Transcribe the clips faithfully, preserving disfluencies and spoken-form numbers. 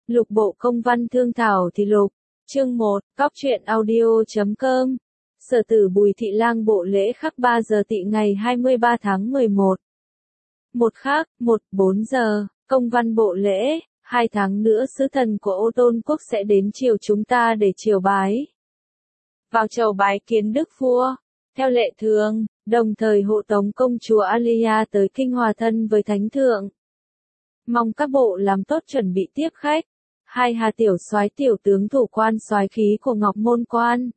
Lục bộ công văn thương thảo thì lục. Chương một, Cóc truyện audio chấm com. Sở tử Bùi Thị Lang bộ lễ khắc ba giờ tỵ ngày hai mươi ba tháng mười một. Một khác, một, bốn giờ, công văn bộ lễ, hai tháng nữa sứ thần của Ô Tôn quốc sẽ đến triều chúng ta để triều bái. Vào chầu bái kiến đức vua, theo lệ thường, đồng thời hộ tống công chúa Alia tới kinh hòa thân với thánh thượng. Mong các bộ làm tốt chuẩn bị tiếp khách. Hai Hà tiểu soái tiểu tướng thủ quan soái khí của Ngọc Môn quan.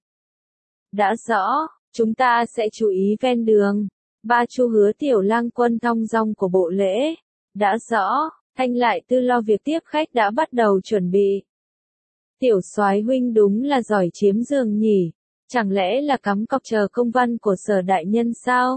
Đã rõ, chúng ta sẽ chú ý ven đường. Ba Chu Hứa tiểu lang quân thong dong của bộ lễ. Đã rõ, Thanh Lại Tư lo việc tiếp khách đã bắt đầu chuẩn bị. Tiểu soái huynh đúng là giỏi chiếm giường nhỉ, chẳng lẽ là cắm cọc chờ công văn của Sở đại nhân sao?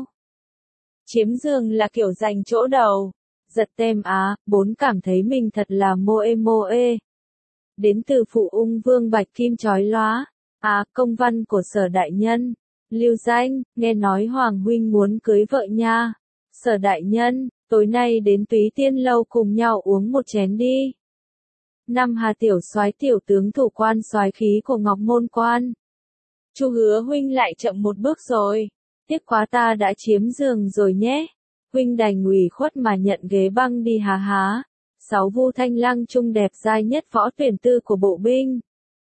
Chiếm giường là kiểu giành chỗ đầu. Giật tem á, bốn cảm thấy mình thật là moe moe. Đến từ phụ ung vương bạch kim chói lóa. À, công văn của Sở đại nhân. Lưu danh, nghe nói Hoàng huynh muốn cưới vợ nha. Sở đại nhân, tối nay đến Túy Tiên lâu cùng nhau uống một chén đi. Năm Hà tiểu soái tiểu tướng thủ quan soái khí của Ngọc Môn quan. Chu Hứa huynh lại chậm một bước rồi. Tiếc quá ta đã chiếm giường rồi nhé. Huynh đành ủy khuất mà nhận ghế băng đi há há. Sáu Vu Thanh Lang trung đẹp giai nhất võ tuyển tư của bộ binh.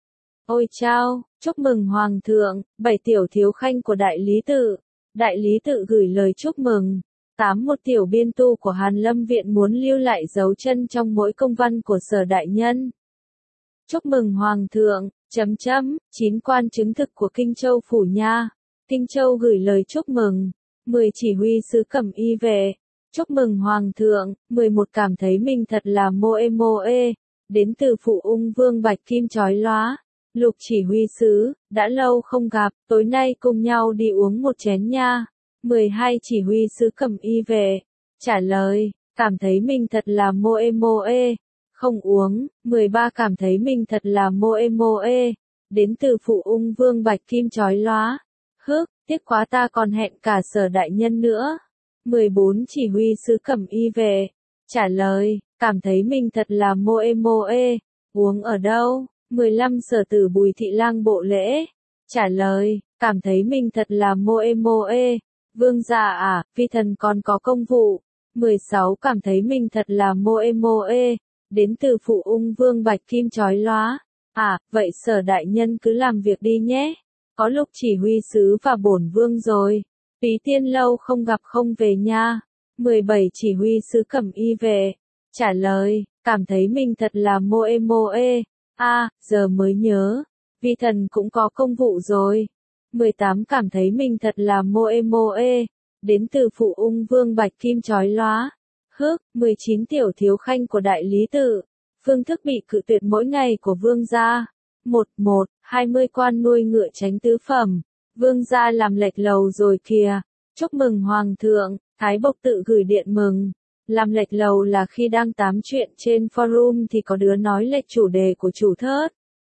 Ôi chao, chúc mừng Hoàng thượng, bảy tiểu thiếu khanh của đại lý tự. Đại lý tự gửi lời chúc mừng. Tám Một tiểu biên tu của Hàn Lâm viện muốn lưu lại dấu chân trong mỗi công văn của Sở đại nhân. Chúc mừng Hoàng thượng, chấm chấm, chín quan chứng thực của Kinh Châu phủ nha. Kinh Châu gửi lời chúc mừng. Mười chỉ huy sứ cẩm y về. Chúc mừng Hoàng thượng, mười một cảm thấy mình thật là moe moe. Đến từ phụ ung vương bạch kim chói lóa. Lục chỉ huy sứ, đã lâu không gặp, tối nay cùng nhau đi uống một chén nha. Mười hai chỉ huy sứ cẩm y về. Trả lời, cảm thấy mình thật là moe moe. Không uống. Mười ba cảm thấy mình thật là moe moe. Đến từ phụ ung vương bạch kim chói lóa. Hức, tiếc quá ta còn hẹn cả Sở đại nhân nữa. Mười bốn chỉ huy sứ cẩm y về. Trả lời, cảm thấy mình thật là moe moe. Uống ở đâu? Mười lăm Sở tử Bùi Thị Lang bộ lễ. Trả lời, cảm thấy mình thật là moe moe. Vương gia à, phi thần còn có công vụ. Mười sáu cảm thấy mình thật là moe moe. Đến từ phụ ung vương bạch kim chói lóa. À, vậy Sở đại nhân cứ làm việc đi nhé. Có lúc chỉ huy sứ và bổn vương rồi. Túy Tiên lâu không gặp không về nha. Mười bảy chỉ huy sứ cẩm y về. Trả lời, cảm thấy mình thật là moe moe. À, giờ mới nhớ. Vi thần cũng có công vụ rồi. Mười tám cảm thấy mình thật là moe moe. Đến từ phụ ung vương bạch kim chói lóa. Hức, mười chín tiểu thiếu khanh của đại lý tự. Phương thức bị cự tuyệt mỗi ngày của vương gia. Một, một, hai mươi quan nuôi ngựa tránh tứ phẩm. Vương gia làm lệch lầu rồi kìa. Chúc mừng Hoàng thượng, Thái Bộc tự gửi điện mừng. Làm lệch lầu là khi đang tám chuyện trên forum thì có đứa nói lệch chủ đề của chủ thớt.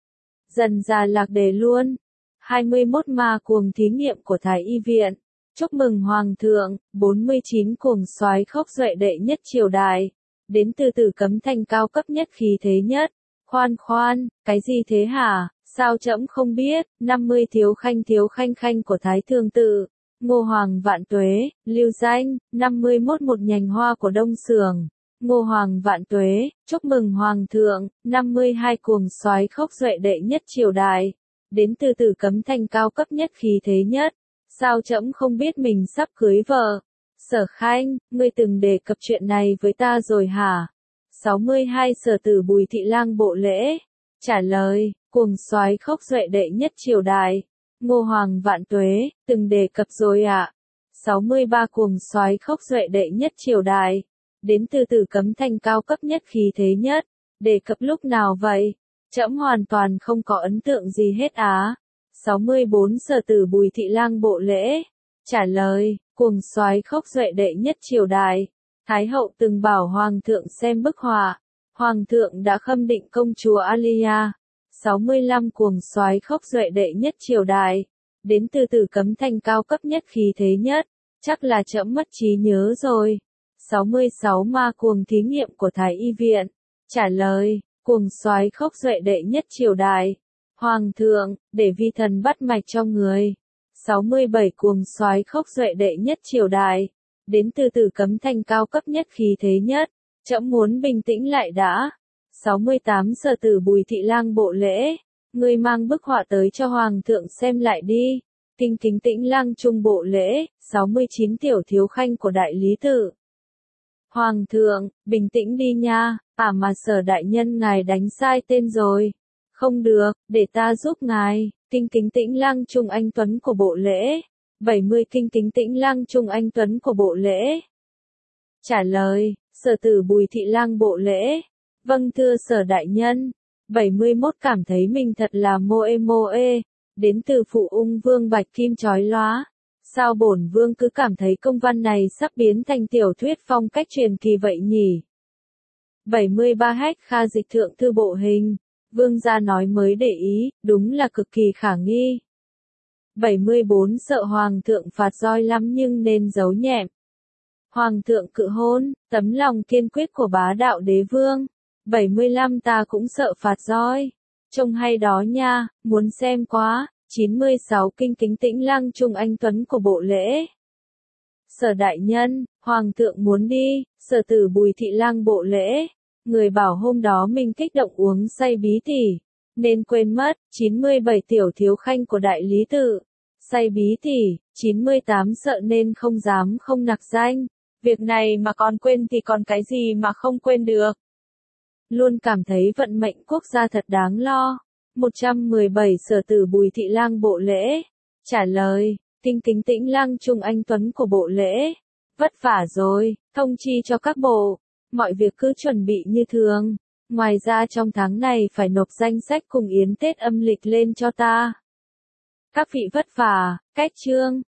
Dần ra lạc đề luôn. hai mươi mốt ma cuồng thí nghiệm của Thái y viện. Chúc mừng Hoàng thượng, bốn mươi chín cuồng soái khốc duệ đệ nhất triều đại. Đến từ Tử Cấm Thành cao cấp nhất khí thế nhất. Khoan khoan, cái gì thế hả? Sao trẫm không biết? năm mươi thiếu khanh thiếu khanh khanh của Thái Thường Tự. Ngô Hoàng vạn tuế, lưu danh. năm mươi mốt một nhành hoa của Đông Sường. Ngô Hoàng vạn tuế, chúc mừng Hoàng thượng. năm mươi hai cuồng soái khốc duệ đệ nhất triều đại. Đến từ Tử Cấm Thành cao cấp nhất khí thế nhất. Sao trẫm không biết mình sắp cưới vợ? Sở khanh, ngươi từng đề cập chuyện này với ta rồi hả? sáu mươi hai Sở tử Bùi Thị Lang bộ lễ. Trả lời, cuồng soái khốc duệ đệ nhất triều đại. Ngô Hoàng vạn tuế, từng đề cập rồi ạ. À? sáu mươi ba cuồng soái khốc duệ đệ nhất triều đại. Đến từ Tử Cấm Thành cao cấp nhất khí thế nhất. Đề cập lúc nào vậy? Trẫm hoàn toàn không có ấn tượng gì hết á. sáu mươi bốn Sở tử Bùi Thị Lang bộ lễ. Trả lời, cuồng soái khốc duệ đệ nhất triều đại. Thái hậu từng bảo Hoàng thượng xem bức họa. Hoàng thượng đã khâm định công chúa Alia. sáu mươi lăm cuồng soái khốc duệ đệ nhất triều đại. Đến từ Tử Cấm Thành cao cấp nhất khí thế nhất. Chắc là trẫm mất trí nhớ rồi. sáu mươi sáu ma cuồng thí nghiệm của Thái y viện. Trả lời, Cuồng soái khốc duệ đệ nhất triều đại. Hoàng thượng, để vi thần bắt mạch trong người. sáu mươi bảy Cuồng soái khốc duệ đệ nhất triều đại. Đến từ Tử Cấm Thành cao cấp nhất khí thế nhất. Trẫm muốn bình tĩnh lại đã. sáu mươi tám Sở tử Bùi Thị Lang bộ lễ. Ngươi mang bức họa tới cho Hoàng thượng xem lại đi. Kinh kính Tĩnh Lang trung bộ lễ. sáu mươi chín Tiểu thiếu khanh của đại lý tự. Hoàng thượng, bình tĩnh đi nha, à mà Sở đại nhân ngài đánh sai tên rồi. Không được, để ta giúp ngài. Kinh kính Tĩnh Lang trung anh tuấn của bộ lễ. bảy mươi Kinh kính Tĩnh Lang trung anh tuấn của bộ lễ. Trả lời, Sở tử Bùi Thị Lang bộ lễ. Vâng thưa Sở đại nhân. bảy mươi mốt Cảm thấy mình thật là moe moe. Đến từ Phụ Ung Vương Bạch Kim chói lóa. Sao bổn vương cứ cảm thấy công văn này sắp biến thành tiểu thuyết phong cách truyền kỳ vậy nhỉ? bảy mươi ba Hách Kha dịch thượng thư bộ hình. Vương gia nói mới để ý, đúng là cực kỳ khả nghi. bảy mươi bốn Sợ Hoàng thượng phạt roi lắm nhưng nên giấu nhẹm. Hoàng thượng cự hôn, tấm lòng kiên quyết của bá đạo đế vương. bảy mươi lăm Ta cũng sợ phạt roi. Trông hay đó nha, muốn xem quá. chín mươi sáu Kinh kính Tĩnh Lang trung anh tuấn của bộ lễ. Sở đại nhân, Hoàng thượng muốn đi. Sở tử Bùi Thị Lang bộ lễ. Người bảo hôm đó mình kích động uống say bí tỉ, nên quên mất. chín mươi bảy Tiểu thiếu khanh của đại lý tự. Say bí tỉ. chín mươi tám Sợ nên không dám không nặc danh. Việc này mà còn quên thì còn cái gì mà không quên được. Luôn cảm thấy vận mệnh quốc gia thật đáng lo. một trăm mười bảy Sở tử Bùi Thị Lang bộ lễ. Trả lời, kinh kính Tĩnh Lang trung anh tuấn của bộ lễ. Vất vả rồi, thông chi cho các bộ. Mọi việc cứ chuẩn bị như thường. Ngoài ra trong tháng này phải nộp danh sách cùng yến Tết âm lịch lên cho ta. Các vị vất vả, cách chương.